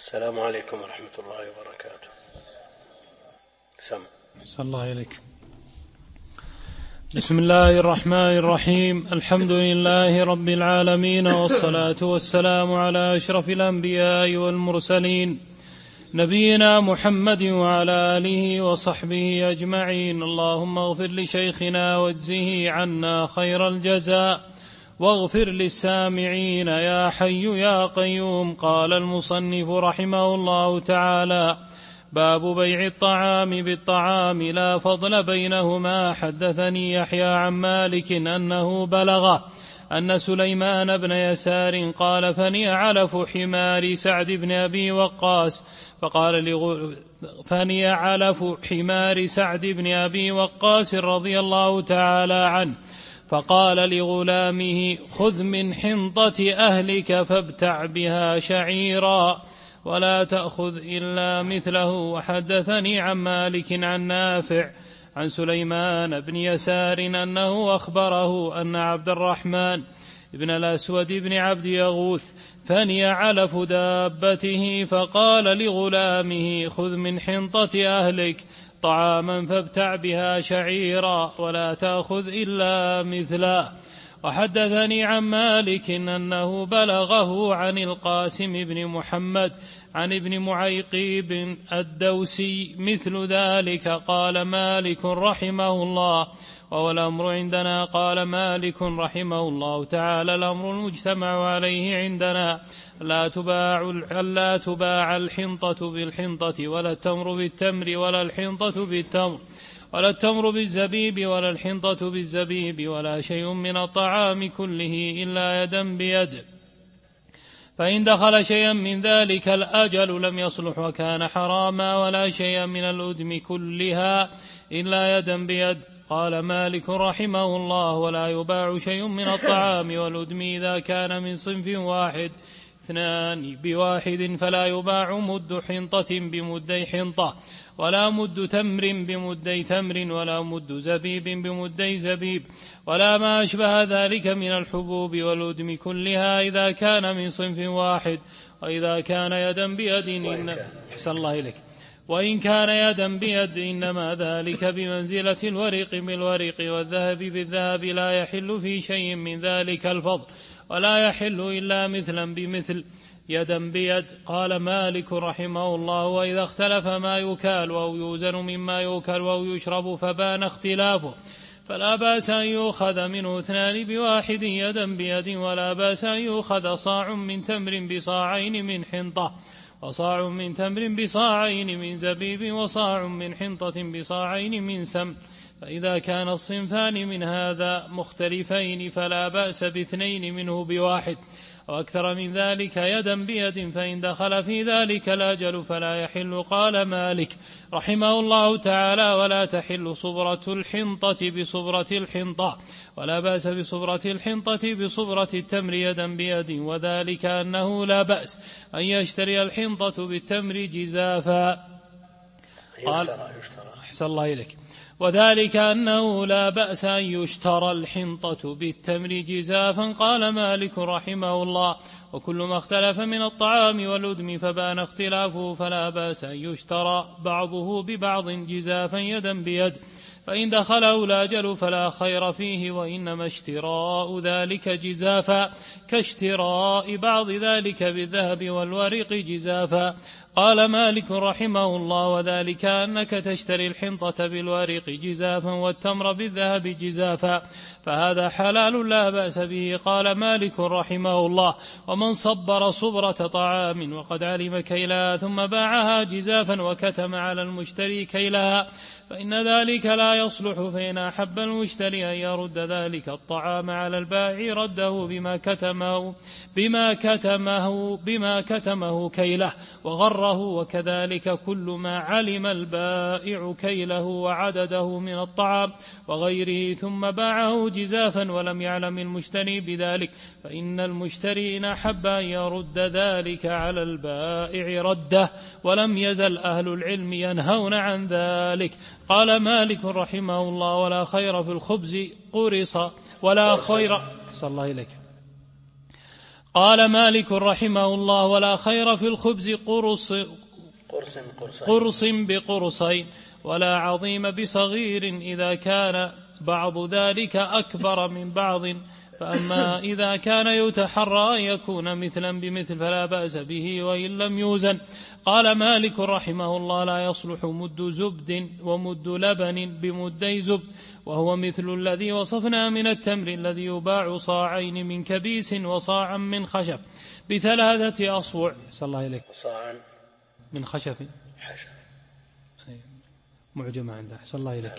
السلام عليكم ورحمة الله وبركاته. صلى الله عليك. بسم الله الرحمن الرحيم. الحمد لله رب العالمين، والصلاة والسلام على أشرف الأنبياء والمرسلين، نبينا محمد وعلى آله وصحبه أجمعين. اللهم اغفر لشيخنا واجزه عنا خير الجزاء، واغفر للسامعين يا حي يا قيوم. قال المصنف رحمه الله تعالى: باب بيع الطعام بالطعام لا فضل بينهما. حدثني يحيى عن مالك أنه بلغه أن سليمان بن يسار قال: فني علف حمار سعد بن أبي وقاص، فني علف حمار سعد بن أبي وقاص رضي الله تعالى عنه، فقال لغلامه: خذ من حنطة أهلك فابتع بها شعيرا ولا تأخذ إلا مثله. وحدثني عن مالك عن نافع عن سليمان بن يسار أنه أخبره أن عبد الرحمن بن الأسود بن عبد يغوث فني علف دابته، فقال لغلامه: خذ من حنطة أهلك طعاما فابتع بها شعيرا ولا تأخذ إلا مثله. وحدثني عن مالك أنه بلغه عن القاسم بن محمد عن ابن معيقيب الدوسي مثل ذلك. قال مالك رحمه الله: وهو الأمر عندنا. قال مالك رحمه الله تعالى: الأمر المجتمع عليه عندنا لا تباع الحنطة بالحنطة، ولا التمر بالتمر، ولا الحنطة بالتمر، ولا التمر بالزبيب، ولا الحنطة بالزبيب، ولا شيء من الطعام كله إلا يدا بيد. فإن دخل شيئا من ذلك الأجل لم يصلح وكان حراما، ولا شيئا من الأدم كلها إلا يدا بيد. قال مالك رحمه الله: ولا يباع شيء من الطعام والأدم إذا كان من صنف واحد اثنان بواحد، فلا يباع مد حنطة بمدي حنطة، ولا مد تمر بمدي تمر، ولا مد زبيب بمدي زبيب، ولا ما أشبه ذلك من الحبوب والأدم كلها إذا كان من صنف واحد. وإذا كان يدا بيد وإن كان يدا بيد إنما ذلك بمنزلة الورق بالورق والذهب بالذهب، لا يحل في شيء من ذلك الفضل، ولا يحل إلا مثلا بمثل يدا بيد. قال مالك رحمه الله: وإذا اختلف ما يكال أو يوزن مما يوكل أو يشرب فبان اختلافه، فلا بأس أن يؤخذ منه اثنان بواحد يدا بيد، ولا بأس أن يؤخذ صاع من تمر بصاعين من حنطة، وصاع من تمر بصاعين من زبيب، وصاع من حنطة بصاعين من سمن. فإذا كان الصنفان من هذا مختلفين فلا بأس باثنين منه بواحد، وأكثر من ذلك يدا بيد. فإن دخل في ذلك الأجل فلا يحل. قال مالك رحمه الله تعالى: ولا تحل صبرة الحنطة بصبرة الحنطة، ولا بأس بصبرة الحنطة بصبرة التمر يدا بيد، وذلك أنه لا بأس أن يشتري الحنطة بالتمر جزافا. قال أحسن الله إليك. وذلك أنه لا بأس أن يشترى الحنطة بالتمر جزافا. قال مالك رحمه الله: وكل ما اختلف من الطعام والأدم فبان اختلافه فلا بأس أن يشترى بعضه ببعض جزافا يدا بيد. فإن دخله الأجل فلا خير فيه، وإنما اشتراء ذلك جزافا كاشتراء بعض ذلك بالذهب والورق جزافا. قال مالك رحمه الله: وذلك أنك تشتري الحنطة بالورق جزافا والتمر بالذهب جزافا، فهذا حلال لا بأس به. قال مالك رحمه الله: ومن صبر صبرة طعام وقد علم كيلها ثم باعها جزافا وكتم على المشتري كيلها فإن ذلك لا يصلح. فإن أحب المشتري أن يرد ذلك الطعام على البائع رده بما كتمه كيله وغره، وكذلك كل ما علم البائع كيله وعدده من الطعام وغيره ثم باعه جزافا ولم يعلم المشتري بذلك، فإن المشتري إن أحب أن يرد ذلك على البائع رده، ولم يزل أهل العلم ينهون عن ذلك. قال مالك رحمه الله: ولا خير في الخبز قرص، ولا خير قال مالك رحمه الله: ولا خير في الخبز قرص بقرصين، ولا عظيم بصغير، إذا كان بعض ذلك أكبر من بعض. فأما إذا كان يتحرى أن يكون مثلا بمثل فلا بأس به وإن لم يوزن. قال مالك رحمه الله: لا يصلح مد زبد ومد لبن بمدي زبد، وهو مثل الذي وصفنا من التمر الذي يباع صاعين من كبيس وصاعا من خشب ب3 أصوع. صلى الله عليك. صاعا من خشب معجمة عنده. صلى الله عليك.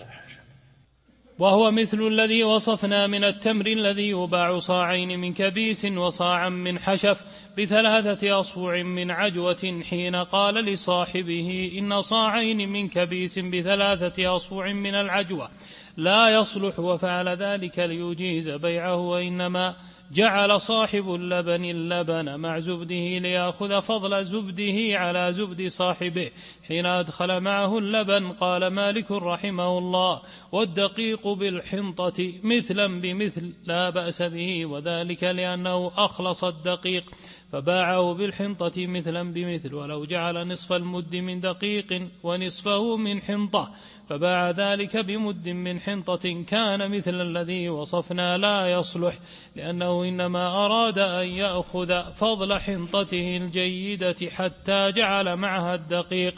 وهو مثل الذي وصفنا من التمر الذي يباع صاعين من كبيس وصاعا من حشف ب3 أصوع من عجوة، حين قال لصاحبه: إن صاعين من كبيس ب3 أصوع من العجوة لا يصلح، وفعل ذلك ليجيز بيعه، وإنما جعل صاحب اللبن مع زبده ليأخذ فضل زبده على زبد صاحبه حين أدخل معه اللبن. قال مالك رحمه الله: والدقيق بالحنطة مثلا بمثل لا بأس به، وذلك لأنه أخلص الدقيق فباعه بالحنطة مثلا بمثل. ولو جعل نصف المد من دقيق ونصفه من حنطة فباع ذلك بمد من حنطة كان مثل الذي وصفنا لا يصلح، لأنه إنما أراد أن يأخذ فضل حنطته الجيدة حتى جعل معها الدقيق،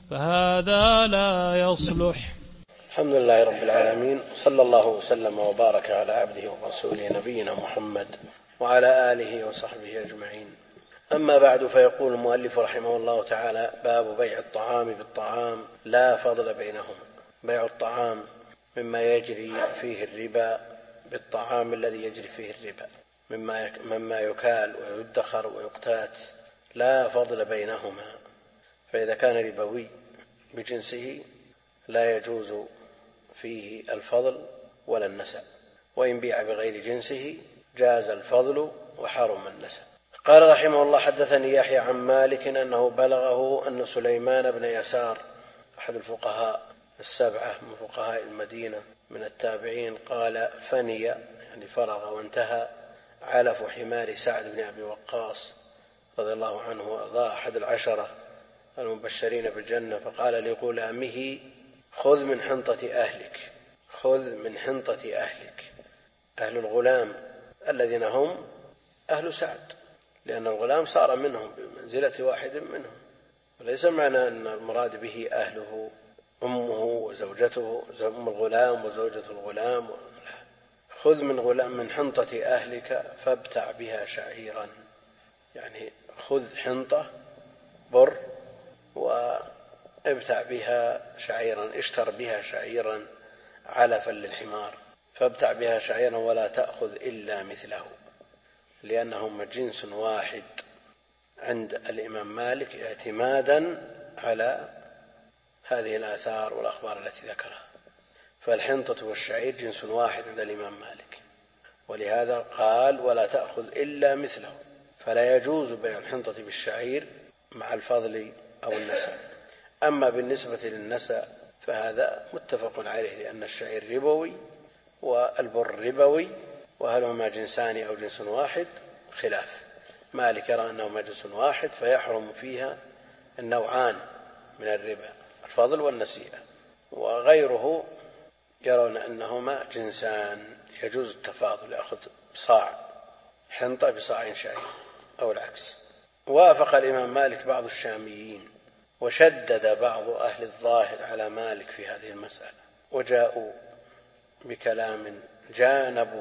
فهذا لا يصلح. الحمد لله رب العالمين، صلى الله وسلم وبارك على عبده ورسوله نبينا محمد وعلى آله وصحبه أجمعين. أما بعد، فيقول المؤلف رحمه الله تعالى: باب بيع الطعام بالطعام لا فضل بينهما. بيع الطعام مما يجري فيه الربا بالطعام الذي يجري فيه الربا، مما يكال ويدخر ويقتات، لا فضل بينهما. فإذا كان ربوي بجنسه لا يجوز فيه الفضل ولا النسب، وإن بيع بغير جنسه جاز الفضل وحرم النسب. قال رحمه الله: حدثني يحيى عن مالك أنه بلغه أن سليمان بن يسار أحد الفقهاء 7 من فقهاء المدينة من التابعين قال: فني يعني فرغ وانتهى علف حمار سعد بن أبي وقاص رضي الله عنه وأرضاه أحد 10 المبشرين بالجنة، فقال لغلامه: خذ من حنطة أهلك، خذ من حنطة أهلك. أهل الغلام الذين هم أهل سعد، لأن الغلام صار منهم بمنزلة واحد منهم، وليس معنى أن المراد به أهله أمه وزوجته، أم الغلام وزوجة الغلام. خذ من حنطة أهلك فابتع بها شعيرا، يعني خذ حنطة بر وابتع بها شعيرا، اشتر بها شعيرا علفا للحمار، فابتع بها شعيرا ولا تأخذ إلا مثله، لأنهم جنس واحد عند الإمام مالك اعتمادا على هذه الآثار والأخبار التي ذكرها. فالحنطة والشعير جنس واحد عند الإمام مالك، ولهذا قال: ولا تأخذ إلا مثله. فلا يجوز بيع الحنطة بالشعير مع الفضل أو النسب. أما بالنسبة للنسب فهذا متفق عليه، لأن الشعير ربوي والبر ربوي، وهل هما جنسان أو جنس واحد خلاف. مالك يرى أنهما جنس واحد فيحرم فيها النوعان من الربا، الفضل والنسيئة، وغيره يرون أنهما جنسان يجوز التفاضل، يأخذ صاع حنطة بصاع شعير أو العكس. وافق الإمام مالك بعض الشاميين، وشدد بعض أهل الظاهر على مالك في هذه المسألة، وجاءوا بكلام جانبوا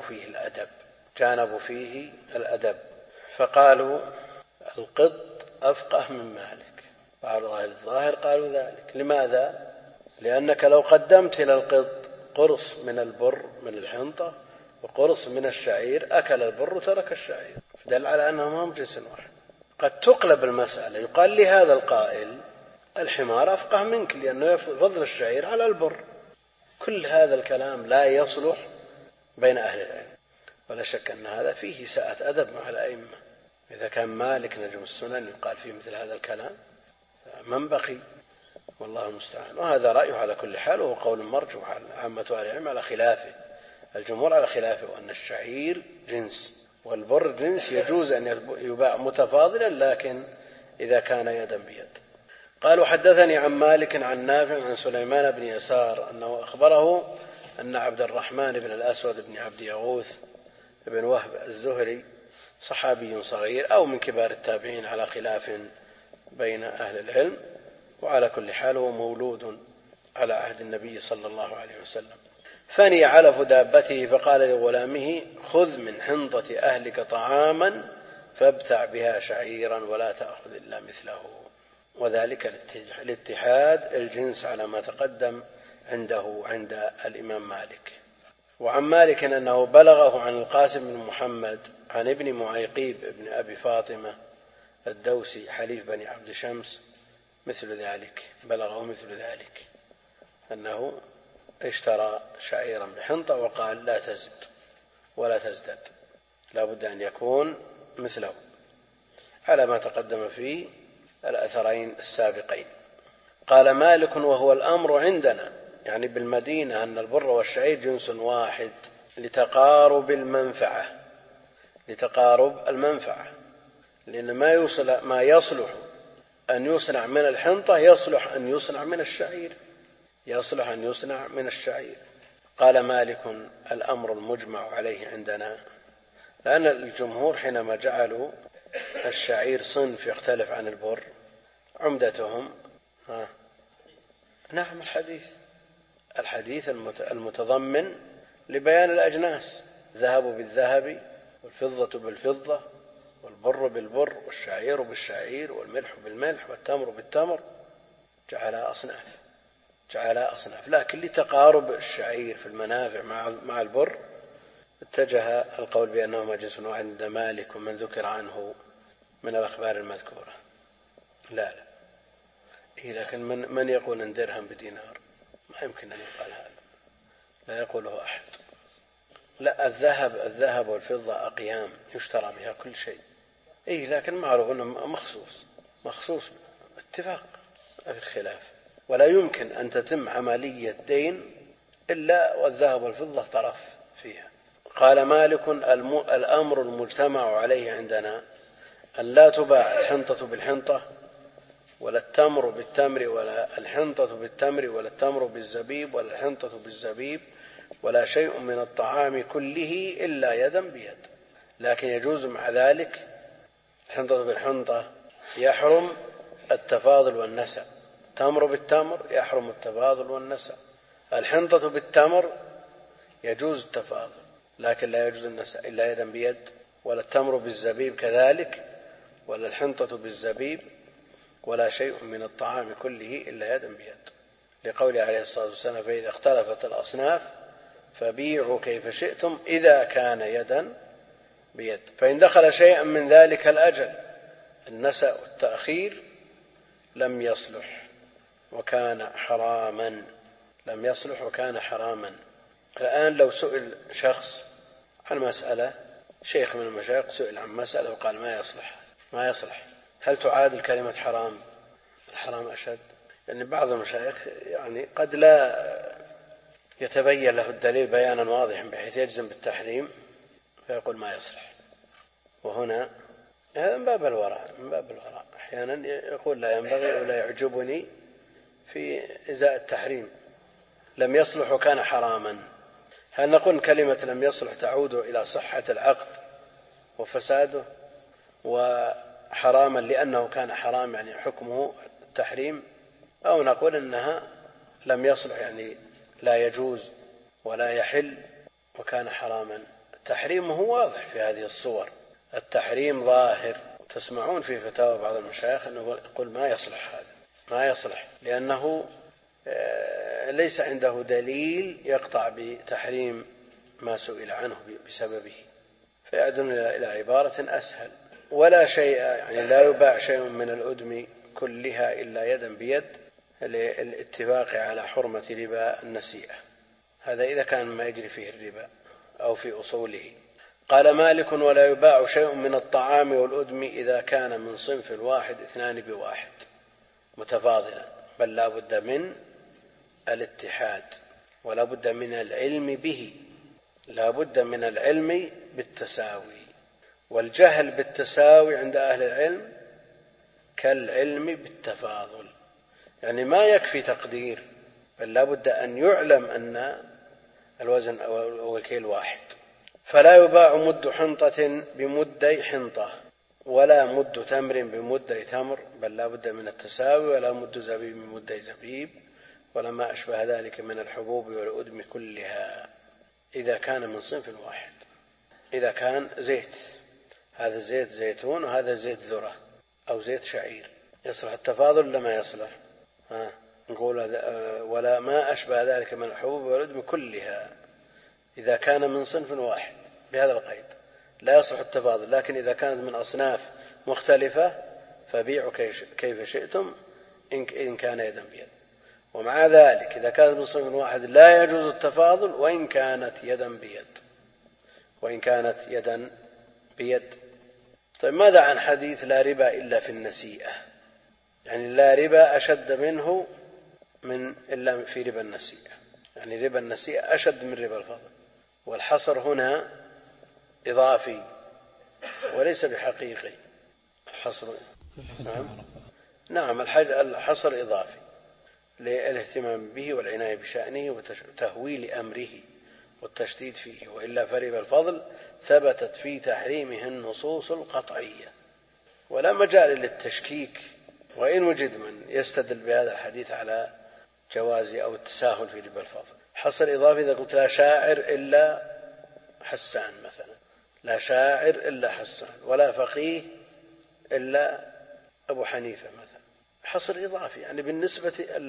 فيه الأدب، فقالوا: القط أفقه من مالك. بعض أهل الظاهر قالوا ذلك. لماذا؟ لأنك لو قدمت إلى القط قرص من البر من الحنطة وقرص من الشعير أكل البر وترك الشعير، فدل على أنهم هم جنس واحد. قد تقلب المسألة، يقال لهذا القائل: الحمار أفقه منك لأنه يفضل الشعير على البر. كل هذا الكلام لا يصلح بين أهل العلم، ولا شك أن هذا فيه ساءة أدب مع الأئمة. إذا كان مالك نجم السنن يقال فيه مثل هذا الكلام، من بقي؟ والله المستعان. وهذا رأيه على كل حال، وهو قول مرجوح. عامة أهل العلم على خلافه، الجمهور على خلافه، وأن الشعير جنس والبر جنس يجوز أن يباع متفاضلا لكن إذا كان يدا بيد. قالوا حدثني عن مالك عن نافع عن سليمان بن يسار أنه أخبره أن عبد الرحمن بن الأسود بن عبد يغوث بن وهب الزهري صحابي صغير أو من كبار التابعين على خلاف بين أهل العلم، وعلى كل حال هو مولود على عهد النبي صلى الله عليه وسلم، فني علف دابته فقال لغلامه خذ من حنطة أهلك طعاما فابتع بها شعيرا ولا تأخذ إلا مثله، وذلك الاتحاد الجنس على ما تقدم عند الإمام مالك. وعن مالك أنه بلغه عن القاسم بن محمد عن ابن معيقيب ابن أبي فاطمة الدوسي حليف بني عبد شمس مثل ذلك، بلغه مثل ذلك أنه اشترى شعيرا بحنطة وقال لا تزد ولا تزدد، لا بد أن يكون مثله على ما تقدم في الأثرين السابقين. قال مالك وهو الأمر عندنا يعني بالمدينة أن البر والشعير جنس واحد لتقارب المنفعة، لأن ما يصلح أن يصنع من الحنطة يصلح أن يصنع من الشعير. قال مالك الأمر المجمع عليه عندنا، لأن الجمهور حينما جعلوا الشعير صنف يختلف عن البر عمدتهم نعم الحديث المتضمن لبيان الأجناس، ذهب بالذهب والفضة بالفضة والبر بالبر والشعير بالشعير والملح بالملح والتمر بالتمر، جعلها أصناف، لكن لتقارب الشعير في المنافع مع البر اتجه القول بأنهما جنس واحد عند مالك ومن ذكر عنه من الأخبار المذكورة. لا لكن من يقول أن درهم بدينار ما يمكن أن يقال هذا، لا يقوله أحد. لا، الذهب والفضة أقيام يشترى بها كل شيء، لكن معروف أنه مخصوص اتفاق في خلاف، ولا يمكن أن تتم عملية دين إلا والذهب والفضة طرف فيها. قال مالك الأمر المجتمع عليه عندنا أن لا تباع الحنطة بالحنطة ولا التمر بالتمر ولا الحنطة بالتمر ولا التمر بالزبيب ولا الحنطة بالزبيب ولا شيء من الطعام كله إلا يدا بيد، لكن يجوز مع ذلك الحنطة بالحنطة يحرم التفاضل والنسع، التمر بالتمر يحرم التفاضل والنسع، الحنطة بالتمر يجوز التفاضل لكن لا يجوز النسع إلا يدا بيد، ولا التمر بالزبيب كذلك ولا الحنطة بالزبيب ولا شيء من الطعام كله إلا يدا بيد، لقوله عليه الصلاة والسلام فإذا اختلفت الأصناف فبيعوا كيف شئتم إذا كان يدا بيد. فإن دخل شيئا من ذلك الأجل النسأ والتأخير لم يصلح وكان حراما. الآن لو سئل شخص عن مسألة، شيخ من المشايخ سئل عن مسألة وقال ما يصلح، هل تعادل كلمة حرام؟ الحرام أشد، لأن بعض المشايخ يعني قد لا يتبين له الدليل بيانا واضحا بحيث يجزم بالتحريم فيقول ما يصلح، وهنا هذا من باب الورع أحيانا يقول لا ينبغي ولا يعجبني في إزاء التحريم، لم يصلح وكان حراما. هل نقول كلمة لم يصلح تعود إلى صحة العقد وفساده، وحراما لأنه كان حرام يعني حكمه التحريم، أو نقول إنها لم يصلح يعني لا يجوز ولا يحل وكان حراما؟ تحريمه واضح في هذه الصور، التحريم ظاهر. تسمعون في فتاوى بعض المشايخ أنه يقول ما يصلح لأنه ليس عنده دليل يقطع بتحريم ما سئل عنه بسببه، فيعدون إلى عبارة أسهل ولا شيء، يعني لا يباع شيء من الأدم كلها إلا يدا بيد للاتفاق على حرمة ربا النسيئة، هذا إذا كان ما يجري فيه الربا أو في أصوله. قال مالك ولا يباع شيء من الطعام والأدم إذا كان من صنف واحد اثنان بواحد متفاضلا، بل لا بد من الاتحاد ولا بد من العلم به، لا بد من العلم بالتساوي، والجهل بالتساوي عند أهل العلم كالعلم بالتفاضل، يعني ما يكفي تقدير، بل لا بد أن يعلم أن الوزن أو الكيل واحد. فلا يباع مد حنطة بمدي حنطة، ولا مد تمر بمدي تمر، بل لا بد من التساوي، ولا مد زبيب بمدي زبيب، ولا ما أشبه ذلك من الحبوب والأدم كلها إذا كان من صنف واحد. إذا كان زيت، هذا زيت زيتون وهذا زيت ذرة أو زيت شعير، يصلح التفاضل لما يصلح؟ نقول ولا ما أشبه ذلك من الحبوب والأدم كلها إذا كان من صنف واحد بهذا القيد لا يصلح التفاضل. لكن إذا كانت من أصناف مختلفة فبيعوا كيف شئتم إن كان يدا بيد. ومع ذلك إذا كانت من صنف واحد لا يجوز التفاضل وإن كانت يدا بيد. طيب ماذا عن حديث لا ربا إلا في النسيئة؟ يعني لا ربا أشد منه إلا في ربا النسيئة، يعني ربا النسيئة أشد من ربا الفضل. والحصر هنا إضافي وليس بحقيقي. الحصر نعم الحصر إضافي للاهتمام به والعناية بشأنه وتهويل أمره والتشديد فيه، وإلا فرب الفضل ثبتت في تحريمه النصوص القطعية ولا مجال للتشكيك، وإن وجد من يستدل بهذا الحديث على جواز أو التساهل في ربا الفضل. حصر إضافي إذا قلت لا شاعر إلا حسان مثلا، لا شاعر إلا حسان، ولا فقيه إلا أبو حنيفة مثلا، حصر إضافي. يعني بالنسبة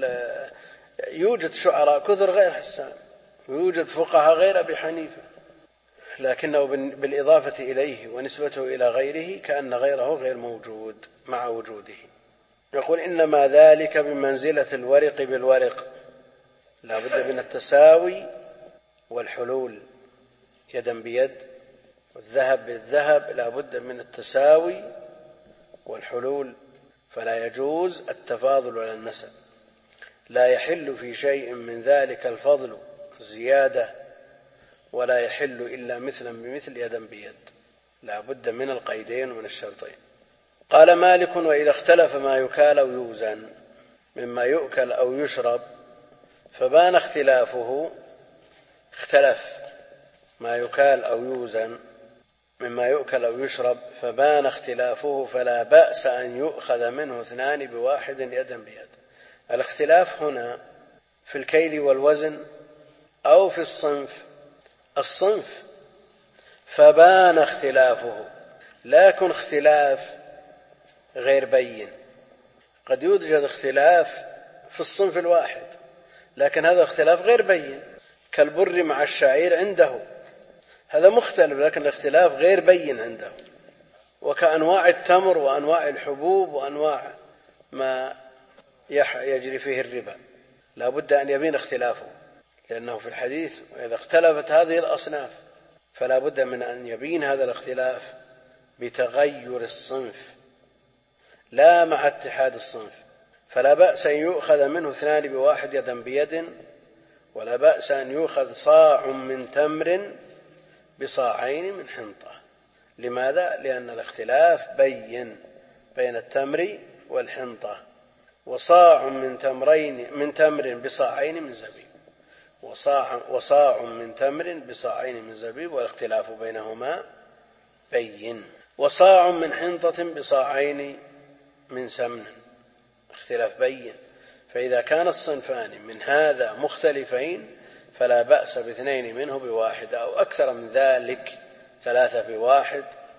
يوجد شعراء كثر غير حسان، ويوجد فقهاء غير أبي حنيفة، لكنه بالإضافة إليه ونسبته إلى غيره كأن غيره غير موجود مع وجوده. يقول إنما ذلك بمنزلة الورق بالورق، لا بد من التساوي والحلول يدا بيد، والذهب بالذهب لا بد من التساوي والحلول، فلا يجوز التفاضل ولا النسب. لا يحل في شيء من ذلك الفضل زيادة، ولا يحل إلا مثلا بمثل يدا بيد، لا بد من القيدين ومن الشرطين. قال مالك وإذا اختلف ما يكال أو يوزن مما يؤكل أو يشرب فبان اختلافه، اختلف ما يكال أو يوزن مما يؤكل أو يشرب فبان اختلافه فلا بأس أن يؤخذ منه اثنان بواحد يدا بيد. الاختلاف هنا في الكيل والوزن أو في الصنف فبان اختلافه، لكن اختلاف غير بين. قد يوجد اختلاف في الصنف الواحد لكن هذا اختلاف غير بين، كالبر مع الشعير عنده، هذا مختلف لكن الاختلاف غير بين عنده، وكأنواع التمر وأنواع الحبوب وأنواع ما يجري فيه الربا، لا بد أن يبين اختلافه، لأنه في الحديث إذا اختلفت هذه الأصناف فلا بد من أن يبين هذا الاختلاف بتغير الصنف لا مع اتحاد الصنف. فلا بأس أن يؤخذ منه اثنان بواحد يدا بيد، ولا بأس أن يؤخذ صاع من تمر بصاعين من حنطة. لماذا؟ لأن الاختلاف بين التمر والحنطة. وصاع من تمر بصاعين من زبيب، وصاع من تمر بصاعين من زبيب، والاختلاف بينهما بين. وصاع من حنطة بصاعين من سمن، اختلاف بين. فإذا كان الصنفان من هذا مختلفين فلا بأس باثنين منه بواحد، أو أكثر من ذلك، 3 بواحد،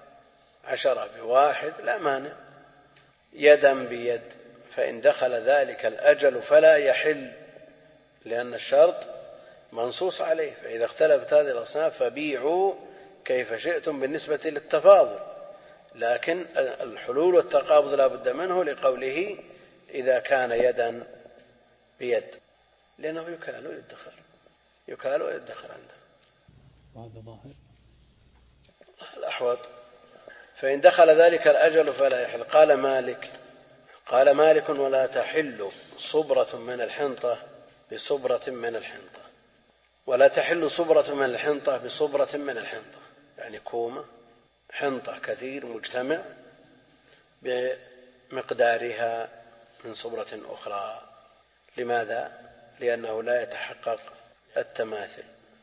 10 بواحد، لا مانع، يدا بيد. فإن دخل ذلك الأجل فلا يحل، لأن الشرط منصوص عليه. فإذا اختلفت هذه الأصناف فبيعوا كيف شئتم بالنسبة للتفاضل، لكن الحلول والتقابض لا بد منه، لقوله إذا كان يدا بيد، لأنه يكال ويدخر عنده. وهذا ظاهر الأحوط. فإن دخل ذلك الأجل فلا يحل. قال مالك ولا تحل صبرة من الحنطة بصبرة من الحنطة، ولا تحل صبرة من الحنطة بصبرة من الحنطة، يعني كومة حنطة كثير مجتمع بمقدارها من صبرة أخرى. لماذا؟ لأنه لا يتحقق التماثل.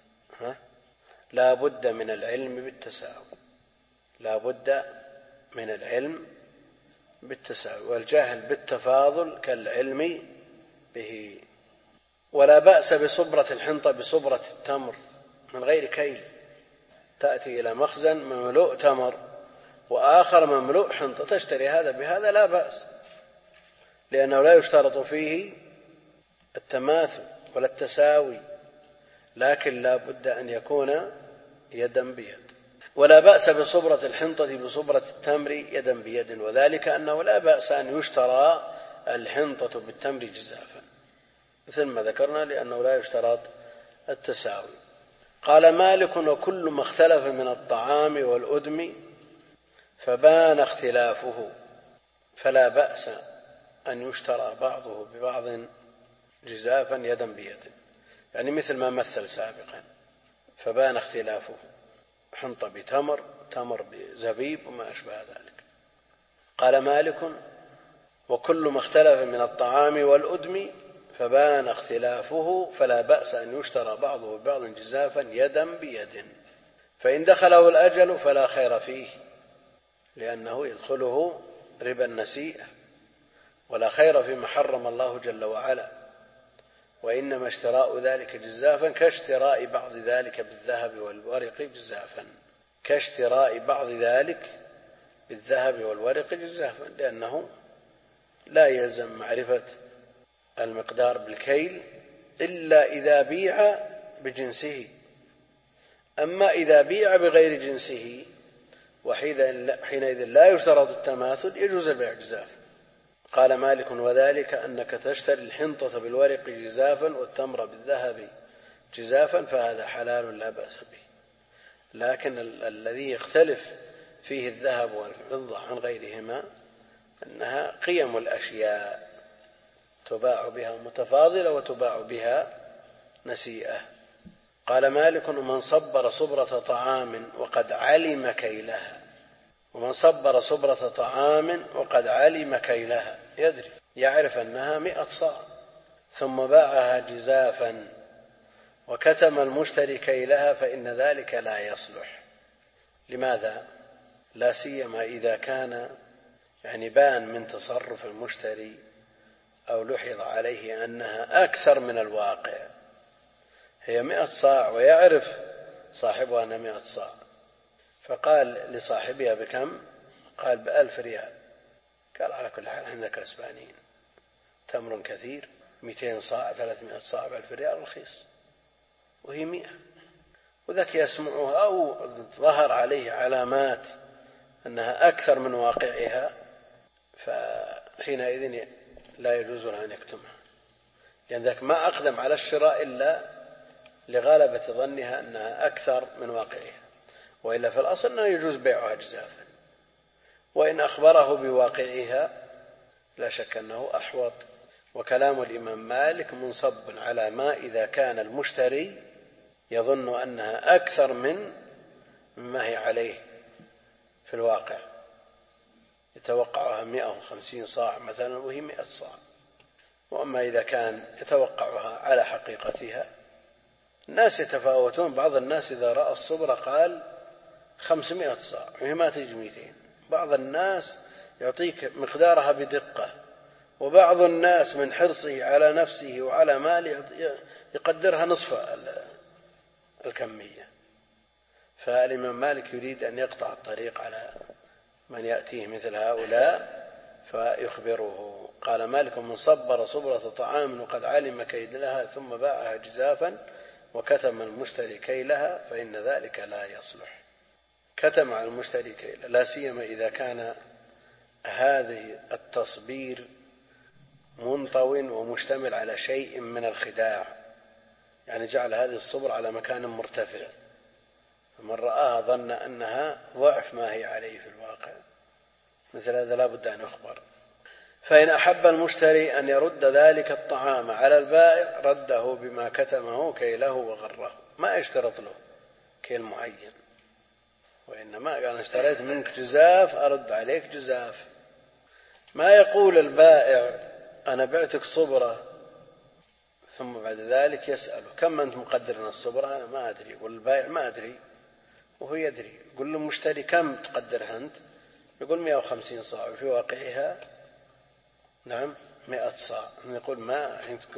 لا بد من العلم بالتساوي، لا بد من العلم بالتساوي، والجهل بالتفاضل كالعلم به. ولا بأس بصبرة الحنطة بصبرة التمر من غير كيل، تأتي إلى مخزن مملوء تمر وآخر مملوء حنطة، تشتري هذا بهذا لا بأس، لأنه لا يشترط فيه التماثل ولا التساوي، لكن لا بد أن يكون يدا بيد. ولا بأس بصبرة الحنطة بصبرة التمر يدا بيد، وذلك أنه لا بأس أن يشترى الحنطة بالتمر جزافا مثل ما ذكرنا، لأنه لا يشترط التساوي. قال مالك: وكل ما اختلف من الطعام والأدم فبان اختلافه فلا بأس أن يشترى بعضه ببعض جزافا يدا بيد، يعني مثل ما مثل سابقا، فبان اختلافه، حنطة بتمر، تمر بزبيب وما أشبه ذلك. قال مالك: وكل ما اختلف من الطعام والأدم فبان اختلافه فلا بأس أن يشترى بعضه ببعض جزافا يدا بيد، فإن دخله الأجل فلا خير فيه، لأنه يدخله ربا النسيئة، ولا خير فيما حرم الله جل وعلا، وإنما اشتراء ذلك جزافا كاشتراء بعض ذلك بالذهب والورق جزافا، كاشتراء بعض ذلك بالذهب والورق جزافا، لأنه لا يلزم معرفة المقدار بالكيل إلا إذا بيع بجنسه، أما إذا بيع بغير جنسه وحينئذ لا يشترط التماثل يجوز البيع جزاف. قال مالك: وذلك أنك تشتري الحنطة بالورق جزافا والتمر بالذهب جزافا فهذا حلال لا بأس به، لكن الذي يختلف فيه الذهب والفضة عن غيرهما أنها قيم الأشياء تباع بها متفاضلة وتباع بها نسيئة. قال مالك: ومن صبر صبرة طعام وقد علم كيلها، ومن صبر صبرة طعام وقد علم كيلها، يدري يعرف أنها 100 صاع، ثم باعها جزافا وكتم المشتري كيلها فإن ذلك لا يصلح. لماذا؟ لا سيما إذا كان بان من تصرف المشتري أو لحظ عليه أنها أكثر من الواقع، هي 100 صاع ويعرف صاحبها أنها 100 صاع، فقال لصاحبها بكم؟ قال ب1000 ريال. قال على كل حال احنا كسبانين، تمر كثير 200 صاع 300 صاع ب1000 ريال رخيص، وهي 100، وذاك يسمعها أو ظهر عليه علامات أنها أكثر من واقعها، فحينئذ لا يجوز له أن يكتمها، لأن ذاك ما أقدم على الشراء إلا لغالبة ظنها أنها أكثر من واقعها، وإلا في الأصل أنه يجوز بيعها جزافا، وإن أخبره بواقعها لا شك أنه أحوط. وكلام الإمام مالك منصب على ما إذا كان المشتري يظن أنها أكثر مما هي عليه في الواقع، يتوقعها 150 صاع مثلا وهي 100 صاع. وأما إذا كان يتوقعها على حقيقتها، الناس يتفاوتون، بعض الناس إذا رأى الصبرة قال 500 صاع وهي ما تجي 200، بعض الناس يعطيك مقدارها بدقة، وبعض الناس من حرصه على نفسه وعلى ماله يقدرها نصف الكمية. فالإمام مالك يريد أن يقطع الطريق على من يأتيه مثل هؤلاء فيخبره. قال مالك: من صبر صبرة طعام وقد علم كيلها ثم باعها جزافا وكتم المشتري كيلها فإن ذلك لا يصلح. كتم على المشتري كيلها، لا سيما إذا كان هذه التصبير منطو ومشتمل على شيء من الخداع، جعل هذه الصبر على مكان مرتفع، فمن رآها ظن أنها ضعف ما هي عليه في الواقع، مثل هذا لا بد أن يخبر. فإن أحب المشتري أن يرد ذلك الطعام على البائع رده بما كتمه كيله وغره، ما يشترط له كيل معين، وإنما قال اشتريت منك جزاف أرد عليك جزاف. ما يقول البائع أنا بعتك صبرة ثم بعد ذلك يسأله كم أنت مقدر من الصبرة؟ أنا ما أدري. يقول البائع ما أدري وهو يدري. يقول له المشتري كم تقدرها أنت؟ يقول 150 صاع وفي واقعها نعم 100 صاع. يقول ما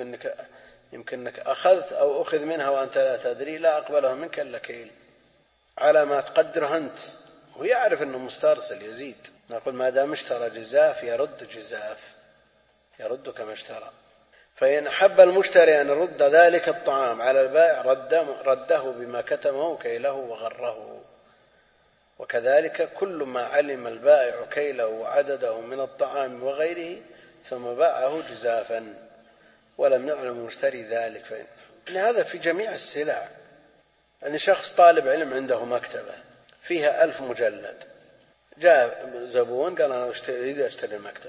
يمكنك أخذت أو أخذ منها وأنت لا تدري، لا أقبلها منك إلا كيل على ما تقدره أنت. ويعرف أنه مسترسل يزيد. نقول ما دام اشترى جزاف يرد جزاف، يرد كما اشترى. فإن أحب المشتري أن يرد ذلك الطعام على البائع رده بما كتمه كيله وغره. وكذلك كل ما علم البائع كيله وعدده من الطعام وغيره ثم باعه جزافا ولم يعلم المشتري ذلك، فإن هذا في جميع السلع. يعني شخص طالب علم عنده مكتبة فيها 1000 مجلد، جاء زبون قال أنا أريد أشتري المكتبة،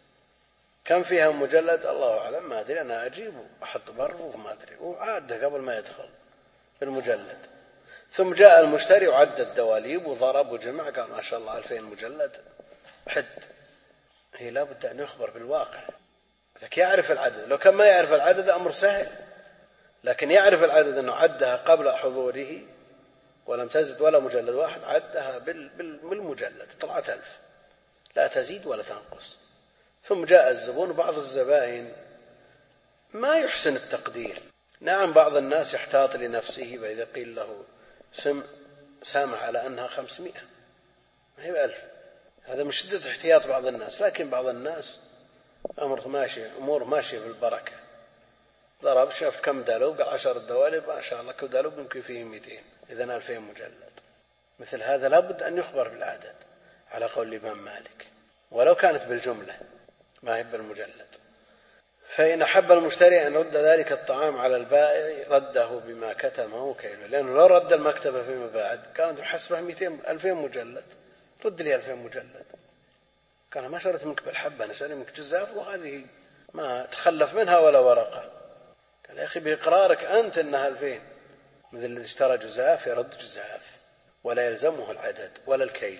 كم فيها مجلد؟ الله أعلم، ما أدري، أنا أجيبه أحط بره وما أدري، وعاده قبل ما يدخل المجلد. ثم جاء المشتري وعد الدواليب وضرب وجمع قال ما شاء الله 2000 مجلد حد. هي لا بد أن يخبر بالواقع. لكن يعرف العدد. لو كان ما يعرف العدد أمر سهل، لكن يعرف العدد أنه عدها قبل حضوره ولم تزد ولا مجلد واحد، عدها بالمجلد طلعت 1000 لا تزيد ولا تنقص. ثم جاء الزبون. بعض الزبائن ما يحسن التقدير. نعم بعض الناس يحتاط لنفسه، فإذا قيل له سامح على أنها 500 ما هي 1000. هذا من شدة احتياط بعض الناس. لكن بعض الناس أمور ماشية بالبركة. ضرب شاف كم دالوب قال 10 دوالب ما شاء الله كل دالوب يمكن فيه 200، إذن 2000 مجلد. مثل هذا لابد أن يخبر بالعدد على قول الإمام مالك، ولو كانت بالجملة ما هي بالمجلد. فإن أحب المشتري أن يرد ذلك الطعام على البائع رده بما كتمه كيله، لأنه لو رد المكتبة فيما بعد كانت حسبه 2000 مجلد، رد لي 2000 مجلد. كان ما شريت منك بالحبة، أنا شريت منك جزاف وهذه ما تخلف منها ولا ورقة. قال يا أخي بإقرارك أنت أنها 2000. مثل الذي اشترى جزاف يرد جزاف ولا يلزمه العدد ولا الكيل.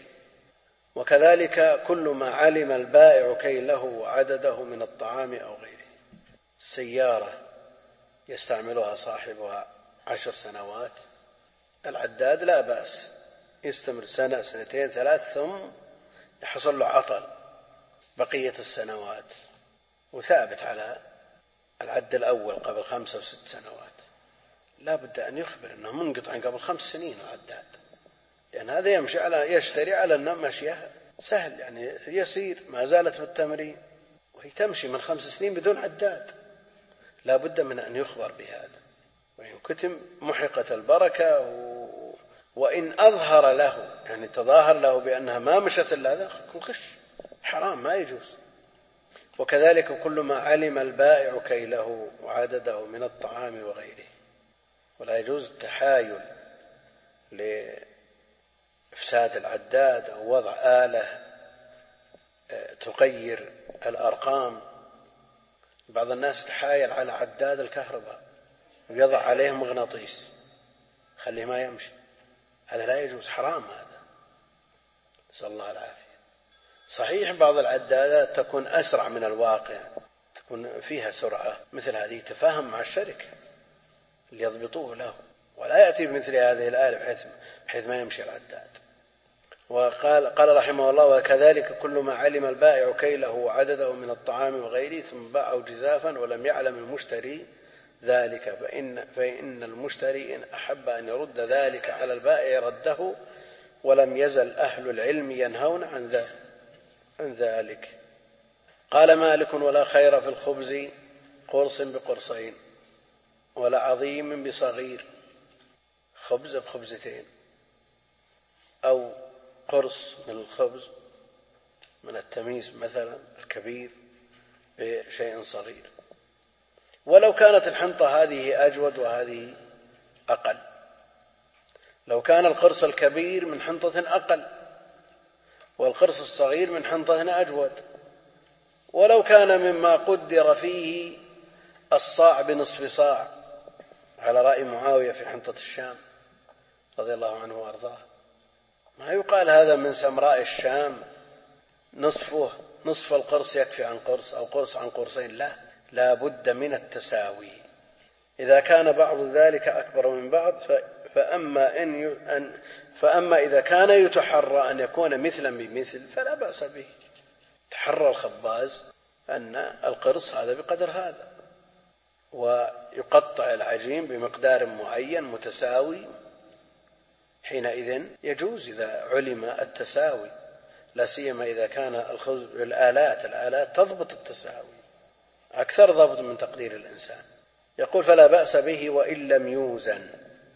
وكذلك كل ما علم البائع كيله وعدده من الطعام أو غيره. السيارة يستعملها صاحبها 10 سنوات، العداد لا بأس يستمر 1 2 3 ثم يحصل له عطل بقية السنوات، وثابت على العد الأول قبل 5 و6 سنوات. لا بد أن يخبر أنه منقطع قبل 5 سنين العداد، لأن هذا يشتري على أنه مشيه سهل، يعني يسير، ما زالت بالتمرين، وهي تمشي من 5 سنين بدون عداد. لا بد من أن يخبر بهذا، وإن كتم محقة البركة. وإن أظهر له يعني تظاهر له بأنها ما مشت إلا هذا غش حرام ما يجوز. وكذلك كل ما علم البائع كيله وعدده من الطعام وغيره. ولا يجوز التحايل لإفساد العداد أو وضع آلة تغير الأرقام. بعض الناس تحايل على عداد الكهرباء ويضع عليه مغناطيس خليه ما يمشي، هذا لا يجوز، حرام هذا، نسأل الله العافية. صحيح بعض العدادات تكون أسرع من الواقع، تكون فيها سرعة، مثل هذه تفاهم مع الشركة اللي يضبطوه له، ولا يأتي بمثل هذه الآلة بحيث ما يمشي العداد. قال رحمه الله وكذلك كل ما علم البائع كيله وعدده من الطعام وغيره ثم باعه جزافا ولم يعلم المشتري ذلك فإن المشتري إن أحب أن يرد ذلك على البائع رده، ولم يزل أهل العلم ينهون عن ذلك. قال مالك ولا خير في الخبز قرص بقرصين ولا عظيم بصغير، خبز بخبزتين أو قرص من الخبز من التميس مثلا الكبير بشيء صغير، ولو كانت الحنطة هذه أجود وهذه أقل. لو كان القرص الكبير من حنطة أقل والقرص الصغير من حنطة أجود، ولو كان مما قدر فيه الصاع بنصف صاع على رأي معاوية في حنطة الشام رضي الله عنه وارضاه، ما يقال هذا من سمراء الشام نصف القرص يكفي عن قرص أو قرص عن قرصين، لا بد من التساوي. إذا كان بعض ذلك أكبر من بعض فأما إذا كان يتحرى أن يكون مثلا بمثل فلا بأس به. تحرى الخباز أن القرص هذا بقدر هذا، ويقطع العجين بمقدار معين متساوي، حينئذ يجوز إذا علم التساوي، لا سيما إذا كان الخبز الآلات تضبط التساوي أكثر ضبط من تقدير الإنسان. يقول فلا بأس به وإن لم يوزن،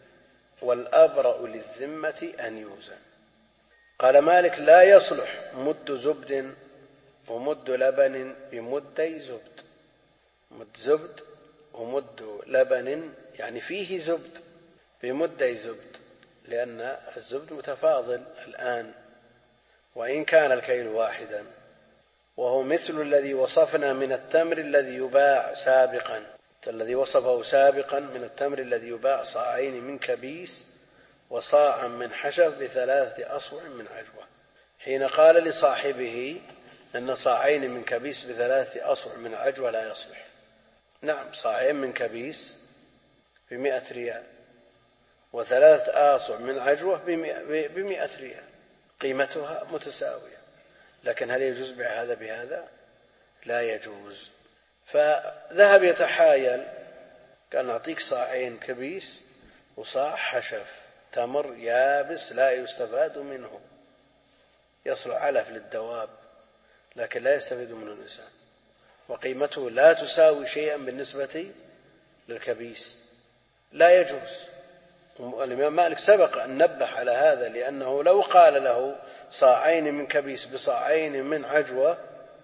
والأبرأ للذمة أن يوزن. قال مالك لا يصلح مد زبد ومد لبن بمدي زبد. مد زبد ومد لبن يعني فيه زبد بمدي زبد، لأن الزبد متفاضل الآن وإن كان الكيل واحدا، وهو مثل الذي وصفنا من التمر الذي يباع سابقا، الذي وصفه سابقا من التمر الذي يباع صاعين من كبيس وصاعا من حشف ب3 أصوع من عجوة. حين قال لصاحبه أن صاعين من كبيس ب3 أصوع من عجوة لا يصلح. نعم، صاعين من كبيس ب100 ريال و3 أصوع من عجوة ب100 ريال، قيمتها متساوية، لكن هل يجوز بيع هذا بهذا؟ لا يجوز. فذهب يتحايل، كان أعطيك صاعين كبيس وصاع حشف تمر يابس لا يستفاد منه، يصلح علف للدواب لكن لا يستفيد منه الإنسان، وقيمته لا تساوي شيئا بالنسبة للكبيس، لا يجوز. الإمام مالك سبق أن نبه على هذا، لأنه لو قال له صاعين من كبيس بصاعين من عجوة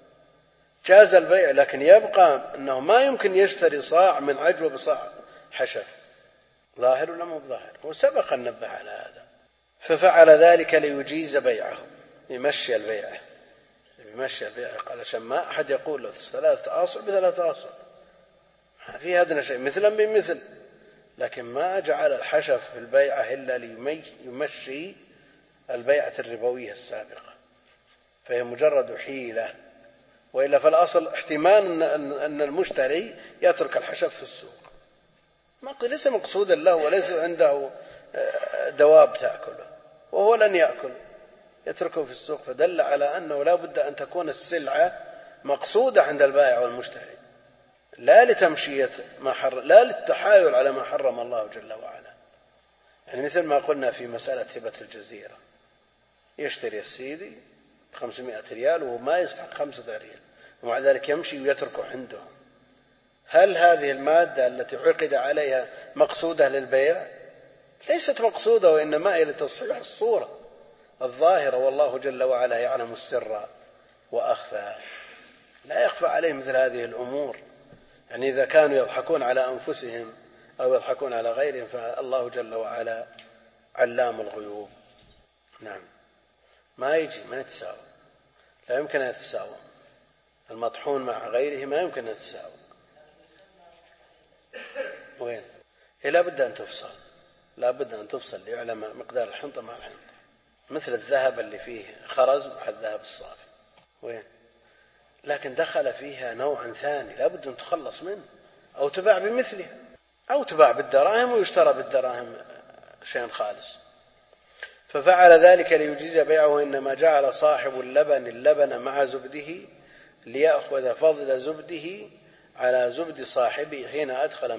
جاز البيع، لكن يبقى أنه ما يمكن يشتري صاع من عجوة بصاع حشف. ظاهر ولا مو ظاهر؟ وسبق أن نبه على هذا. ففعل ذلك ليجيز بيعه، يمشي البيع قال عشان ما أحد يقول له 3 أصع ب3 أصع، في أدنى شيء مثلا بمثل، لكن ما جعل الحشف في البيعة إلا ليمشي البيعة الربوية السابقة، فهي مجرد حيلة، وإلا فالأصل احتمال أن المشتري يترك الحشف في السوق، ليس مقصودا له وليس عنده دواب تأكله وهو لن يأكل، يتركه في السوق، فدل على أنه لا بد أن تكون السلعة مقصودة عند البائع والمشتري، لا لتمشية لا للتحايل على ما حرم الله جل وعلا. يعني مثل ما قلنا في مسألة هبة الجزيرة، يشتري السيدي 500 ريال وما يستحق 5 ريال، ومع ذلك يمشي ويتركه عنده. هل هذه المادة التي عقد عليها مقصودة للبيع؟ ليست مقصودة، وإنما هي لتصحيح الصورة الظاهرة، والله جل وعلا يعلم السر وأخفى، لا يخفى عليه مثل هذه الأمور. يعني إذا كانوا يضحكون على أنفسهم أو يضحكون على غيرهم فالله جل وعلا علام الغيوب. نعم، ما يتساوى، لا يمكن أن يتساوى، المطحون مع غيره ما يمكن أن يتساوى. وين؟ لا بد أن تفصل ليعلم مقدار الحنطة مع الحنطة، مثل الذهب اللي فيه خرز مع الذهب الصافي. وين؟ لكن دخل فيها نوع ثاني لا بد أن تخلص منه، أو تباع بمثله، أو تباع بالدراهم ويشترى بالدراهم شيء خالص. ففعل ذلك ليجيز بيعه، إنما جعل صاحب اللبن مع زبده ليأخذ فضل زبده على زبد صاحبه حين أدخل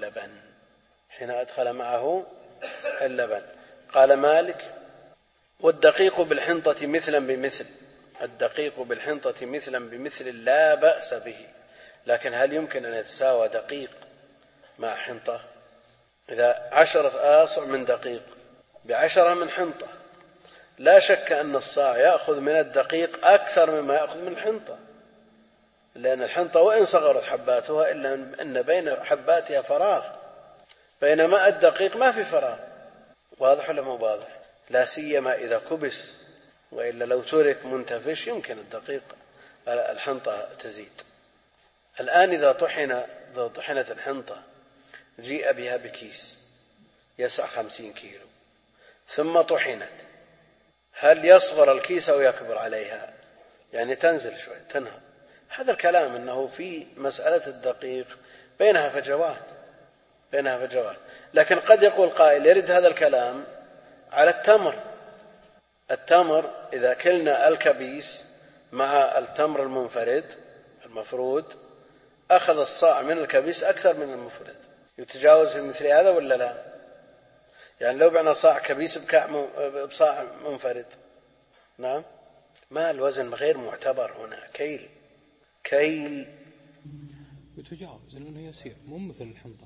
معه اللبن. قال مالك والدقيق بالحنطة مثلا بمثل، الدقيق بالحنطة مثلا بمثل لا بأس به، لكن هل يمكن أن يتساوى دقيق مع حنطة؟ إذا 10 آصع من دقيق ب10 من حنطة، لا شك أن الصاع يأخذ من الدقيق أكثر مما يأخذ من الحنطة، لأن الحنطة وإن صغرت حباتها إلا أن بين حباتها فراغ، بينما الدقيق ما في فراغ. واضح ولا مو واضح؟ لا سيما إذا كبس، وإلا لو ترك منتفش يمكن الدقيق الحنطة تزيد. الآن إذا طحنت الحنطة جيء بها بكيس يسع 50 كيلو ثم طحنت، هل يصغر الكيس أو يكبر عليها؟ يعني تنزل شوي تنهض. هذا الكلام أنه في مسألة الدقيق بينها فجوات، لكن قد يقول قائل يرد هذا الكلام على التمر إذا كلنا الكبيس مع التمر المنفرد المفروض أخذ الصاع من الكبيس أكثر من المفرد، يتجاوز في مثل هذا ولا لا؟ يعني لو بعنا صاع كبيس بصاع منفرد، نعم، ما الوزن غير معتبر هنا، كيل يتجاوز لأنه يسير مو مثل الحنطة.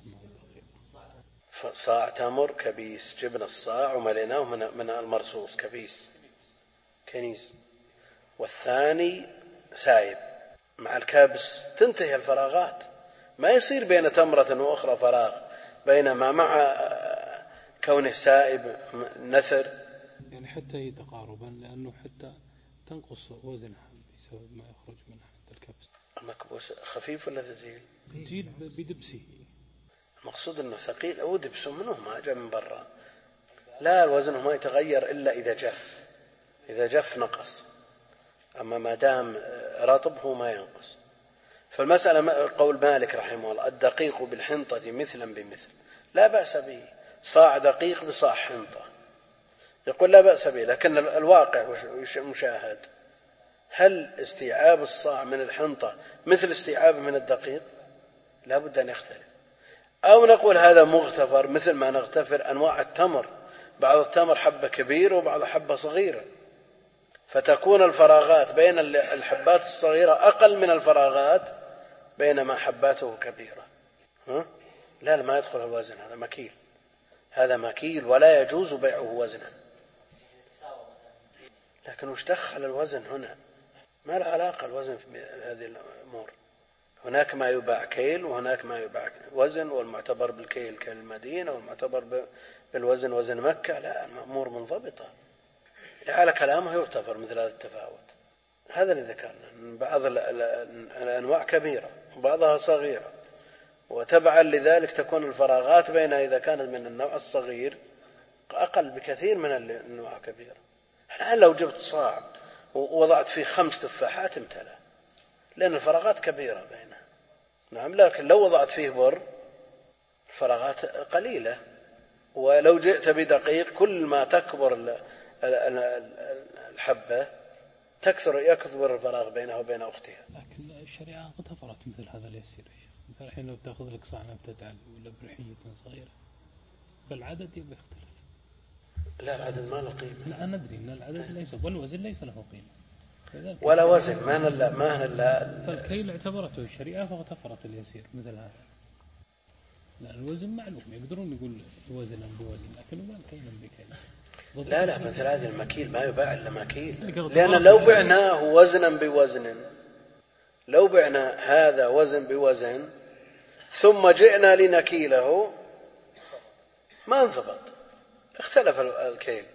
صاع تمر كبيس، جبنا الصاع ومليناه من المرصوص كنيز، والثاني سايب مع الكابس، تنتهي الفراغات، ما يصير بين تمرة وأخرى فراغ، بينما مع كونه سائب نثر. يعني حتى هي تقاربا، لأنه حتى تنقص وزنها بسبب ما يخرج منها عند الكبس. المكبوس خفيف ولا ثقيل؟ ثقيل بدبسه. المقصود أنه ثقيل أو دبسه منه ما جاء من برا. لا، الوزن ما يتغير إلا إذا جف نقص، أما ما دام رطب هو ما ينقص. فالمسألة قول مالك رحمه الله الدقيق بالحنطة مثلا بمثل لا بأس به، صاع دقيق بصاع حنطة يقول لا بأس به، لكن الواقع مشاهد، هل استيعاب الصاع من الحنطة مثل استيعابه من الدقيق؟ لا بد أن يختلف. أو نقول هذا مغتفر مثل ما نغتفر أنواع التمر، بعض التمر حبة كبيرة وبعض حبة صغيرة، فتكون الفراغات بين الحبات الصغيرة أقل من الفراغات بينما حباته كبيرة. لا ما يدخل الوزن، هذا مكيل ولا يجوز بيعه وزنا. لكن وش دخل الوزن هنا؟ ما له علاقة الوزن في هذه الأمور. هناك ما يباع كيل وهناك ما يباع وزن، والمعتبر بالكيل كالمدينة والمعتبر بالوزن وزن مكة. لا، الأمور منضبطة. على كلامه يعتبر مثل هذا التفاوت. هذا اللي ذكرنا، بعض الأنواع كبيرة وبعضها صغيرة، وتبعا لذلك تكون الفراغات بينها إذا كانت من النوع الصغير أقل بكثير من النوع الكبير. الآن لو جبت صاع ووضعت فيه 5 تفاحات امتلأ، لأن الفراغات كبيرة بينها. نعم، لكن لو وضعت فيه بر الفراغات قليلة. ولو جئت بدقيق كل ما تكبر الحبة يكثر الفراغ بينها وبين أختها. لكن الشريعة اغتفرت مثل هذا اليسير. مثل الحين لو تأخذ لك صاع نبتة ولا برحية صغيرة فالعدد يختلف. لا، العدد ما له قيمة. لا، ندري أن العدد ليس، والوزن ليس له قيمة ولا وزن ما فالكيل اعتبرته الشريعة فاغتفرت اليسير مثل هذا. لا، الوزن معلوم، يقدرون يقول وزنا بوزن، لكن ما كيلا بكيل. لا، مثل هذه المكيل ما يباع إلا مكيل، لأن لو بعناه وزنا بوزن، لو بعنا هذا وزن بوزن ثم جئنا لنكيله ما انضبط، اختلف الكيل.